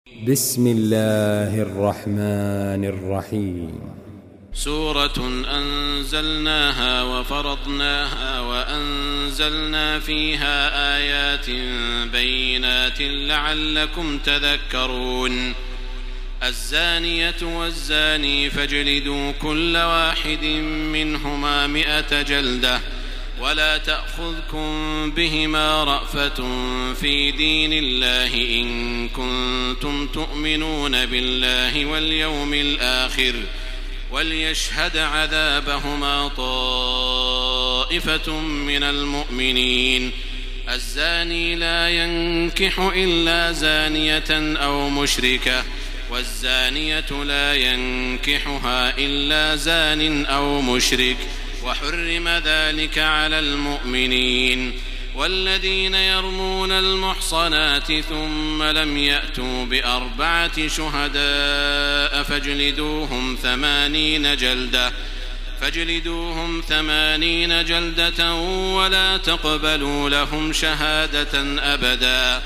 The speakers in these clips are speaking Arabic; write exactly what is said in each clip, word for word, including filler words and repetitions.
بسم الله الرحمن الرحيم. سورة أنزلناها وفرضناها وأنزلنا فيها آيات بينات لعلكم تذكرون. الزانية والزاني فاجلدوا كل واحد منهما مئة جلدة ولا تأخذكم بهما رأفة في دين الله إن كنتم تؤمنون بالله واليوم الآخر وليشهد عذابهما طائفة من المؤمنين. الزاني لا ينكح إلا زانية أو مشركة والزانية لا ينكحها إلا زان أو مشرك وحرم ذلك على المؤمنين. والذين يرمون المحصنات ثم لم يأتوا بأربعة شهداء فاجلدوهم ثمانين جلدة فاجلدوهم ثمانين جلدة ولا تقبلوا لهم شهادة أبدا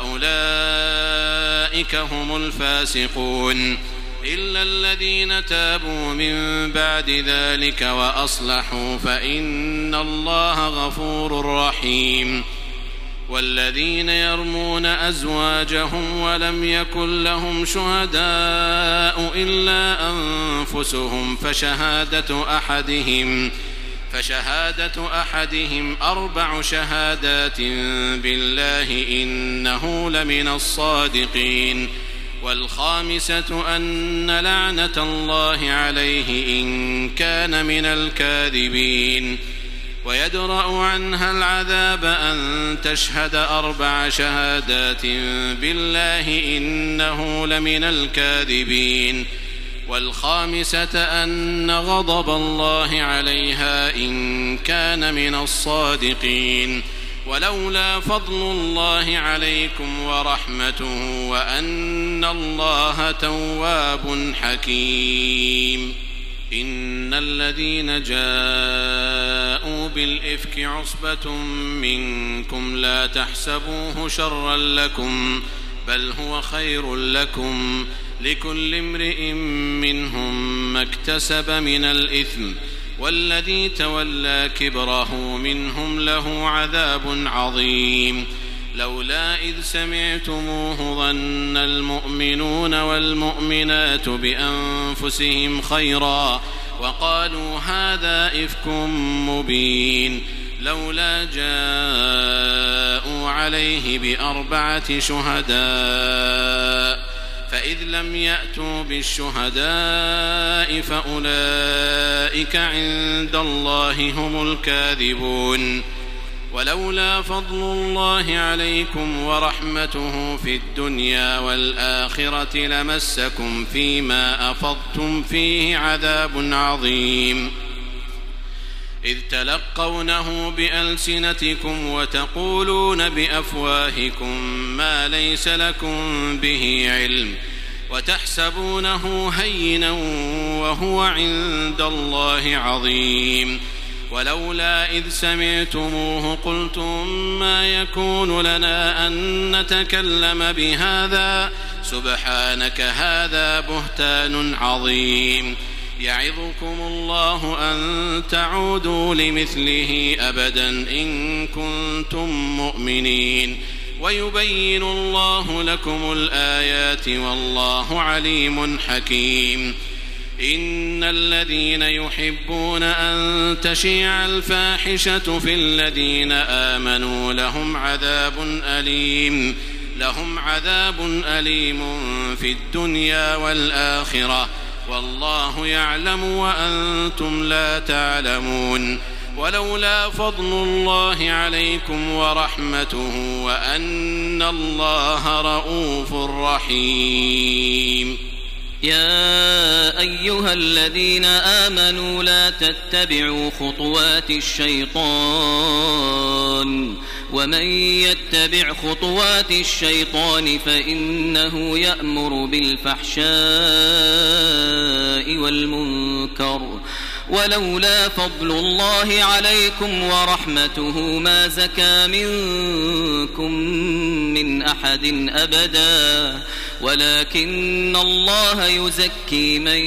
وأولئك هم الفاسقون إلا الذين تابوا من بعد ذلك وأصلحوا فإن الله غفور رحيم. والذين يرمون أزواجهم ولم يكن لهم شهداء إلا أنفسهم فشهادة أحدهم فشهادة أحدهم أربع شهادات بالله إنه لمن الصادقين. والخامسة أن لعنة الله عليه إن كان من الكاذبين. ويدرأ عنها العذاب أن تشهد أربع شهادات بالله إنه لمن الكاذبين. والخامسة أن غضب الله عليها إن كان من الصادقين. ولولا فضل الله عليكم ورحمته وأن الله تواب حكيم. إن الذين جاءوا بالإفك عصبة منكم لا تحسبوه شرا لكم بل هو خير لكم لكل امرئ منهم ما اكتسب من الإثم والذي تولى كبره منهم له عذاب عظيم. لولا إذ سمعتموه ظن المؤمنون والمؤمنات بأنفسهم خيرا وقالوا هذا إفك مبين. لولا جاءوا عليه بأربعة شهداء فإذ لم يأتوا بالشهداء فأولئك عند الله هم الكاذبون. ولولا فضل الله عليكم ورحمته في الدنيا والآخرة لمسكم فيما أفضتم فيه عذاب عظيم. إذ تلقونه بألسنتكم وتقولون بأفواهكم ما ليس لكم به علم وتحسبونه هينا وهو عند الله عظيم. ولولا إذ سمعتموه قلتم ما يكون لنا أن نتكلم بهذا سبحانك هذا بهتان عظيم. يعظكم الله أن تعودوا لمثله أبدا إن كنتم مؤمنين ويبين الله لكم الآيات والله عليم حكيم. إن الذين يحبون أن تشيع الفاحشة في الذين آمنوا لهم عذاب أليم لهم عذاب أليم في الدنيا والآخرة والله يعلم وأنتم لا تعلمون. ولولا فضل الله عليكم ورحمته وأن الله رؤوف رحيم. يا أيها الذين آمنوا لا تتبعوا خطوات الشيطان ومن يتبع خطوات الشيطان فإنه يأمر بالفحشاء والمنكر ولولا فضل الله عليكم ورحمته ما زكى منكم من أحد أبدا ولكن الله يزكي من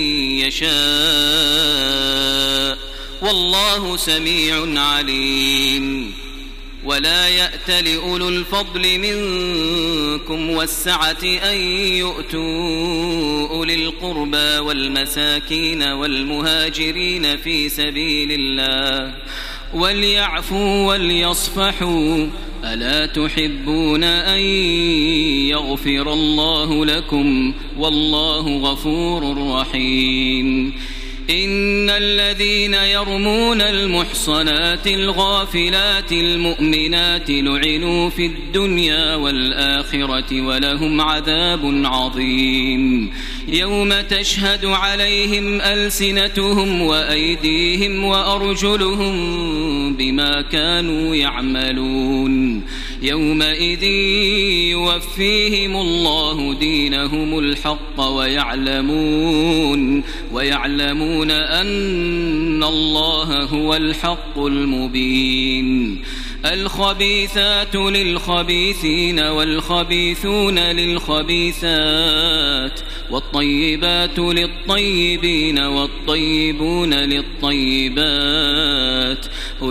يشاء والله سميع عليم. ولا يأت لأولو الفضل منكم والسعة أن يؤتوا أولي القربى والمساكين والمهاجرين في سبيل الله وليعفوا وليصفحوا ألا تحبون أن يغفر الله لكم والله غفور رحيم. إن الذين يرمون المحصنات الغافلات المؤمنات لعنوا في الدنيا والآخرة ولهم عذاب عظيم. يوم تشهد عليهم ألسنتهم وأيديهم وأرجلهم بما كانوا يعملون يومئذ يوفيهم الله دينهم الحق ويعلمون ويعلمون أن الله هو الحق المبين. الخبيثات للخبيثين والخبيثون للخبيثات والطيبات للطيبين والطيبون للطيبات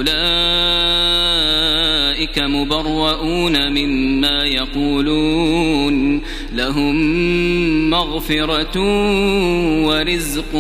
أولئك مبرؤون مما يقولون لهم مغفرة ورزق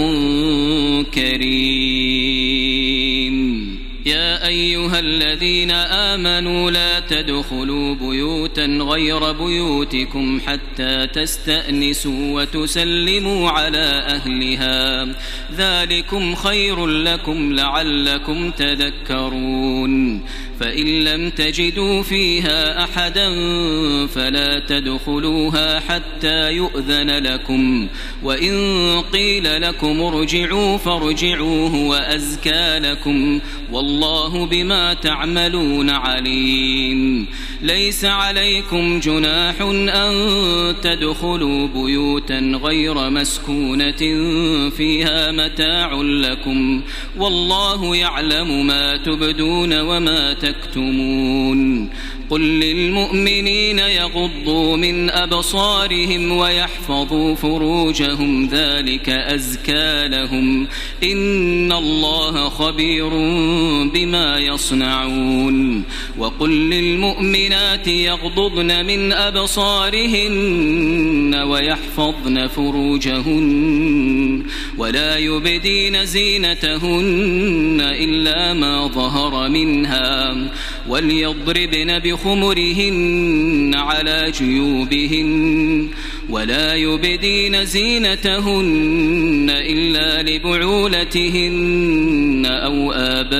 كريم. يا أيها الذين آمنوا لا تدخلوا بيوتا غير بيوتكم حتى تستأنسوا وتسلموا على أهلها ذلكم خير لكم لعلكم تذكرون. فإن لم تجدوا فيها أحدا فلا تدخلوها حتى يؤذن لكم وإن قيل لكم ارجعوا فارجعوا هو أزكى لكم والله بما تعملون عليم. ليس عليكم جناح أن تدخلوا بيوتا غير مسكونة فيها متاع لكم والله يعلم ما تبدون وما تكتمون. قل للمؤمنين يغضوا من أبصارهم ويحفظوا فروجهم ذلك أزكى لهم إن الله خبير بما يصنعون. وقل للمؤمنات يغضضن من أبصارهن ويحفظن فروجهن ولا يبدين زينتهن إلا ما ظهر منها وليضربن بخمرهن على جيوبهن ولا يبدين زينتهن إلا لبعولتهن أو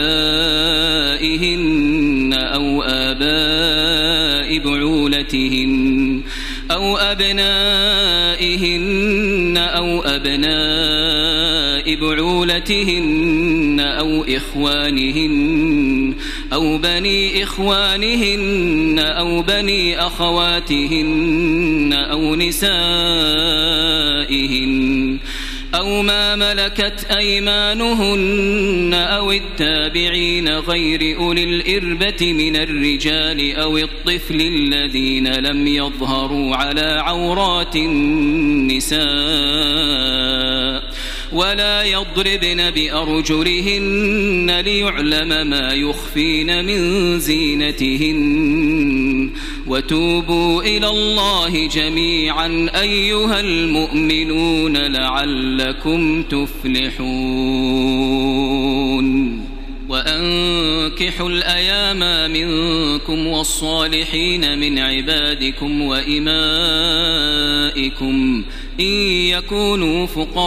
آبائهن أو آباء بعولتهن أو أبنائهن أو أبناء بعولتهن أو إخوانهن أو بني إخوانهن أو بني أخواتهن أو نسائهن أو ما ملكت أيمانهن أو التابعين غير أولي الإربة من الرجال أو الطفل الذين لم يظهروا على عورات النساء ولا يضربن بأرجلهن ليعلم ما يخفين من زينتهن. وتوبوا إلى الله جميعا أيها المؤمنون لعلكم تفلحون. وأنكحوا الأيام منكم والصالحين من عبادكم وإمائكم إن يكونوا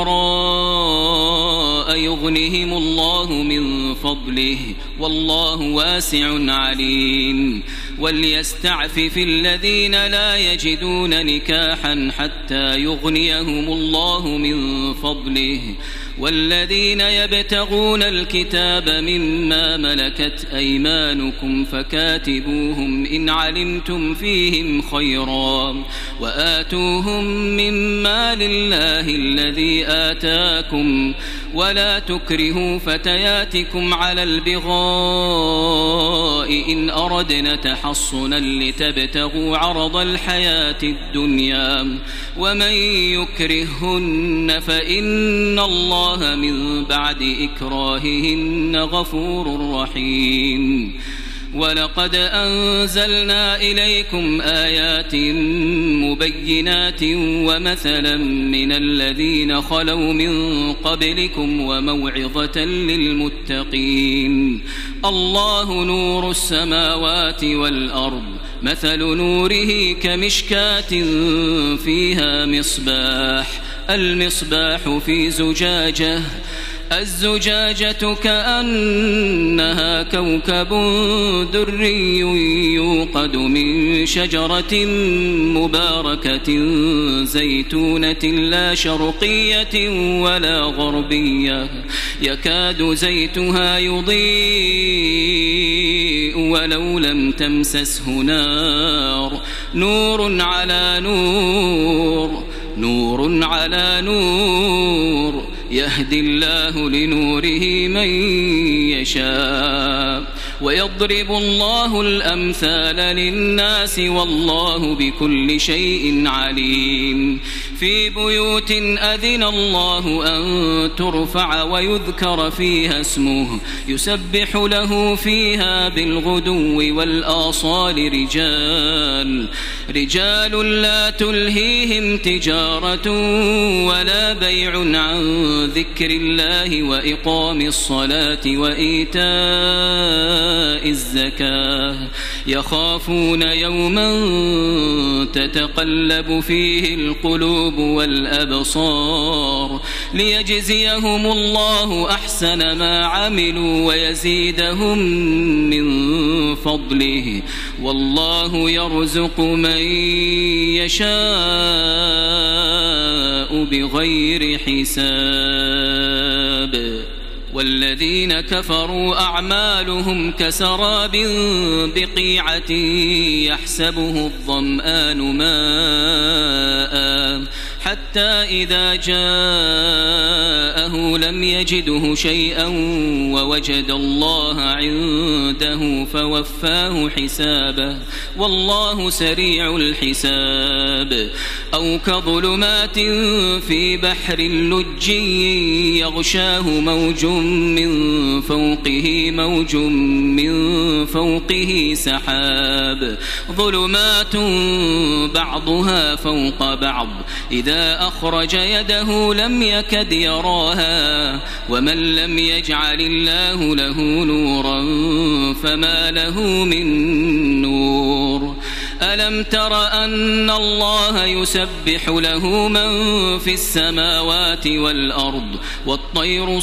فقراء يغنهم الله من فضله والله واسع عليم. وليستعفف الذين لا يجدون نكاحا حتى يغنيهم الله من فضله والذين يبتغون الكتاب مما ملكت أيمانكم فكاتبوهم إن علمتم فيهم خيرا وآتوهم مما لله الذي آتاكم ولا تكرهوا فتياتكم على البغاء إن أردنا تحصنا لتبتغوا عرض الحياة الدنيا ومن يكرههن فإن الله من بعد إكراههن غفور رحيم. ولقد أنزلنا إليكم آيات مبينات ومثلا من الذين خلوا من قبلكم وموعظة للمتقين. الله نور السماوات والأرض مثل نوره كمشكاة فيها مصباح المصباح في زجاجة الزجاجة كأنها كوكب دري يوقد من شجرة مباركة زيتونة لا شرقية ولا غربية يكاد زيتها يضيء ولو لم تمسسه نار نور على نور نور على نور يهدي الله لنوره من يشاء ويضرب الله الأمثال للناس والله بكل شيء عليم. في بيوت أذن الله أن ترفع ويذكر فيها اسمه يسبح له فيها بالغدو والآصال رجال رجال لا تلهيهم تجارة ولا بيع عن ذكر الله وإقام الصلاة وإيتاء الزكاة يخافون يوما تتقلب فيه القلوب والأبصار ليجزيهم الله أحسن ما عملوا ويزيدهم من فضله والله يرزق من يشاء بغير حساب. والذين كفروا أعمالهم كسراب بقيعة يحسبه الظمآن ماء حتى إذا جاءه لم يجده شيئا ووجد الله عنده فوفاه حسابه والله سريع الحساب. أو كظلمات في بحر لج يغشاه موج من فوقه موج من فوقه سحاب ظلمات بعضها فوق بعض إذا أخرج يده لم يكد يراها ومن لم يجعل الله له نورا فما له من نور. ألم تر أن الله يسبح له من في السماوات والأرض والطير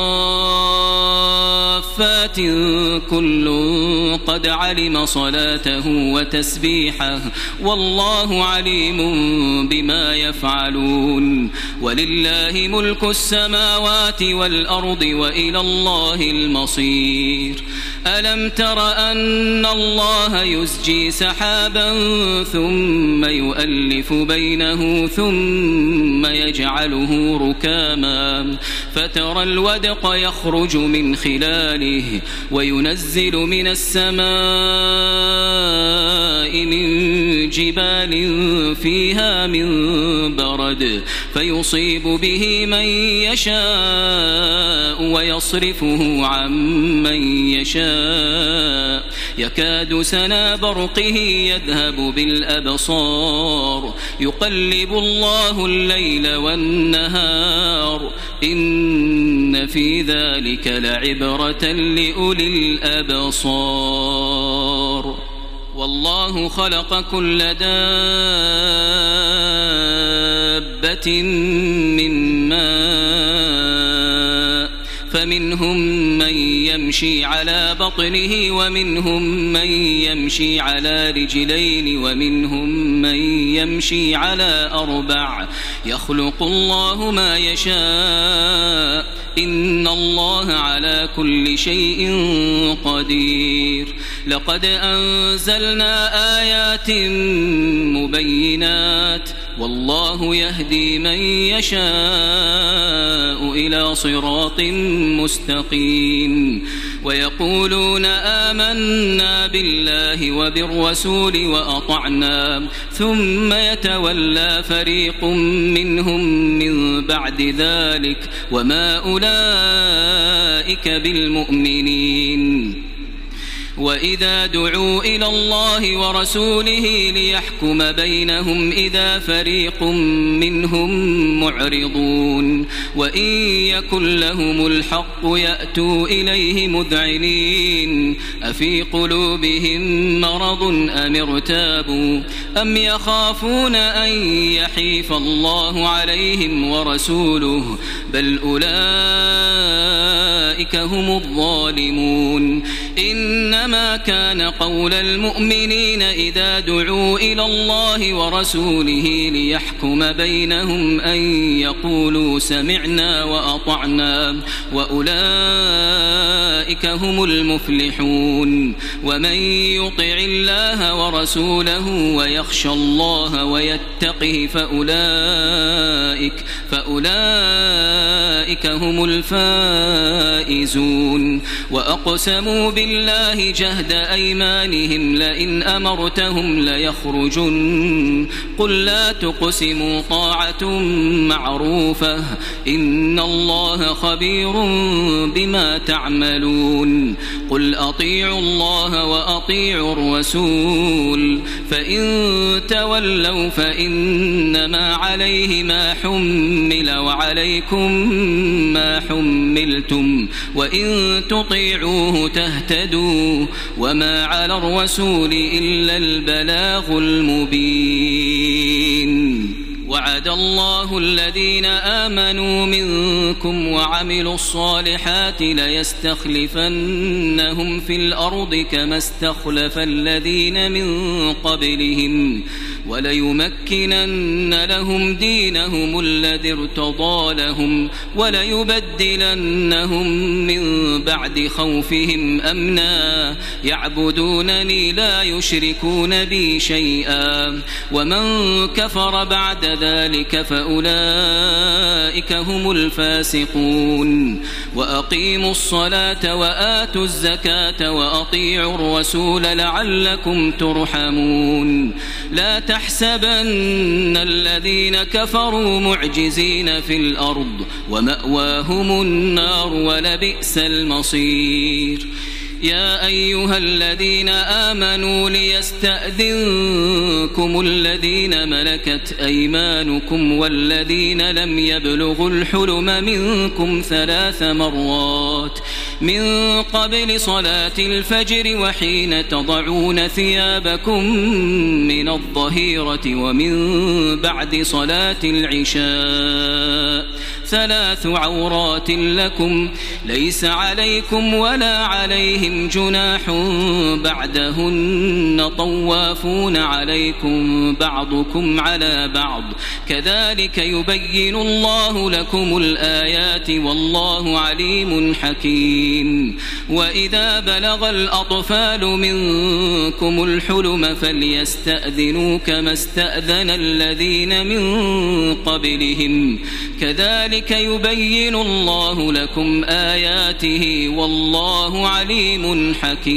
صافات كل قد علم صلاته وتسبيحه والله عليم بما يفعلون. ولله ملك السماوات والأرض وإلى الله المصير. ألم تر أن الله يزجي سحابا ثم يؤلف بينه ثم يجعله ركاما فترى الودق يخرج من خلاله وينزل من السماء من جبال فيها من برد فيصيب به من يشاء ويصرفه عن من يشاء يكاد سنا برقه يذهب بالأبصار يقلب الله الليل والنهار إن في ذلك لعبرة لأولي الأبصار. والله خلق كل دابة من ماء فمنهم من يمشي على بطنه ومنهم من يمشي على رجلين ومنهم من يمشي على أربع يخلق الله ما يشاء إن الله على كل شيء قدير. لقد أنزلنا آيات مبينات والله يهدي من يشاء إلى صراط مستقيم ويقولون آمنا بالله وبالرسول وأطعنا ثم يتولى فريق منهم من بعد ذلك وما أولئك بالمؤمنين وإذا دعوا إلى الله ورسوله ليحكم بينهم إذا فريق منهم معرضون وإن يكن لهم الحق يأتوا إليه مذعنين أفي قلوبهم مرض أم ارتابوا أم يخافون أن يحيف الله عليهم ورسوله بل أولئك هم الظالمون إنما كان قول المؤمنين إذا دعوا إلى الله ورسوله ليحكم بينهم أن يقولوا سمعنا وأطعنا وأولئك هم المفلحون ومن يطع الله ورسوله ويخشى الله ويتقه فأولئك فأولئك هم الفائزون وأقسموا بالله جهد أيمانهم لئن أمرتهم ليخرجن قل لا تقسموا طاعة معروفة إن الله خبير بما تعملون قل أطيعوا الله وأطيعوا الرسول فإن تولوا فإنما عليه ما حمل وعليكم ما حملتم وإن تطيعوه تهتدوا وما على الرسول إلا البلاغ المبين وعد الله الذين آمنوا منكم وعملوا الصالحات ليستخلفنهم في الأرض كما استخلف الذين من قبلهم وليمكنن لهم دينهم الذي ارتضى لهم وليبدلنهم من بعد خوفهم أمنا يعبدونني لا يشركون بي شيئا ومن كفر بعد ذلك فأولئك هم الفاسقون وأقيموا الصلاة وآتوا الزكاة وأطيعوا الرسول لعلكم ترحمون لا تحسبن الذين كفروا معجزين في الأرض ومأواهم النار ولبئس المصير يا أيها الذين آمنوا ليستأذنكم الذين ملكت أيمانكم والذين لم يبلغوا الحلم منكم ثلاث مرات من قبل صلاة الفجر وحين تضعون ثيابكم من الظهيرة ومن بعد صلاة العشاء ثلاث عورات لكم ليس عليكم ولا عليهم جناح بعدهن طوافون عليكم بعضكم على بعض كذلك يبين الله لكم الآيات والله عليم حكيم وإذا بلغ الأطفال منكم الحلم فليستأذنوا كما استأذن الذين من قبلهم كذلك يبين الله لكم آياته والله عليم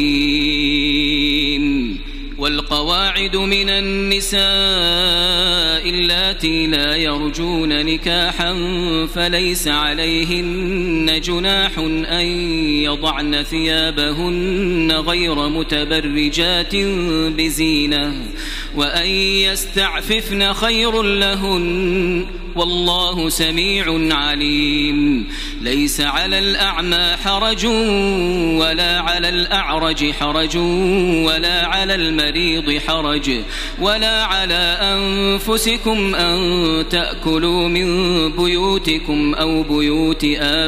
حكيم والقواعد من النساء اللاتي لا يرجون نكاحا فليس عليهن جناح أن يضعن ثيابهن غير متبرجات بزينة وأن يستعففن خير لهن والله سميع عليم ليس على الأعمى حرج ولا على الأعرج حرج ولا على المريض حرج ولا على أنفسكم أن تأكلوا من بيوتكم أو بيوت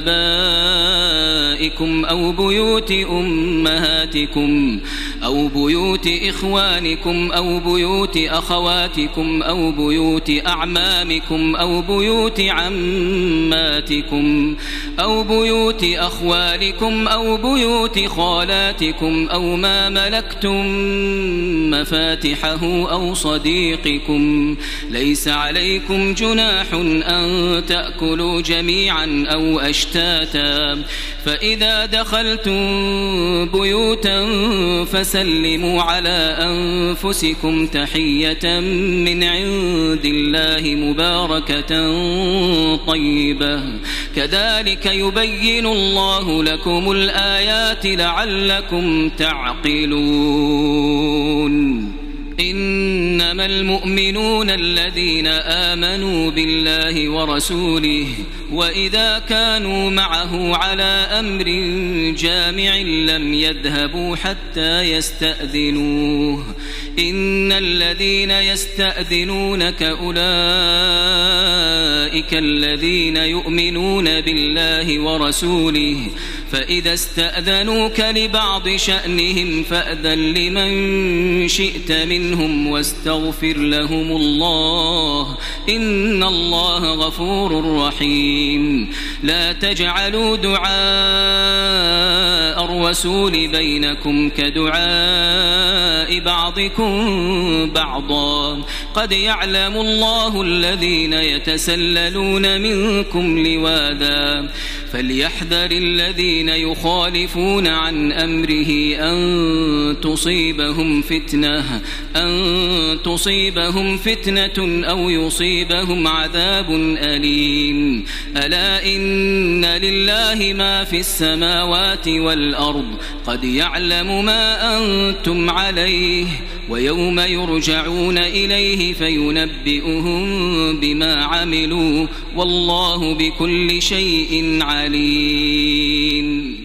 آبائكم أو بيوت أمهاتكم أو بيوت إخوانكم أو بيوت أخواتكم أو بيوت أعمامكم أو بيوت عماتكم أو بيوت أخوالكم أو بيوت خالاتكم أو ما ملكتم مفاتحه أو صديقكم. ليس عليكم جناح أن تأكلوا جميعا أو أشتاتا، فإذا دخلتم بيوتا فسلموا على أنفسكم تحية من عند الله مباركة طيبة، كذلك يبين الله لكم الآيات لعلكم تعقلون. إنما المؤمنون الذين آمنوا بالله ورسوله وإذا كانوا معه على أمر جامع لم يذهبوا حتى يستأذنوه. إن الذين يستأذنونك أولئك الذين يؤمنون بالله ورسوله، فإذا استأذنوك لبعض شأنهم فأذن لمن شئت منهم واستغفر لهم الله، إن الله غفور رحيم. لا تجعلوا دعاء الرسول بينكم كدعاء بعضكم بعضا، قد يعلم الله الذين يتسللون منكم لواذا، فليحذر الذين يخالفون عن أمره أن تصيبهم فتنة أن تصيبهم فتنة أو يصيبهم عذاب أليم. ألا إن لله ما في السماوات والأرض، قد يعلم ما أنتم عليه، ويوم يرجعون إليه فينبئهم بما عملوا، والله بكل شيء عليم.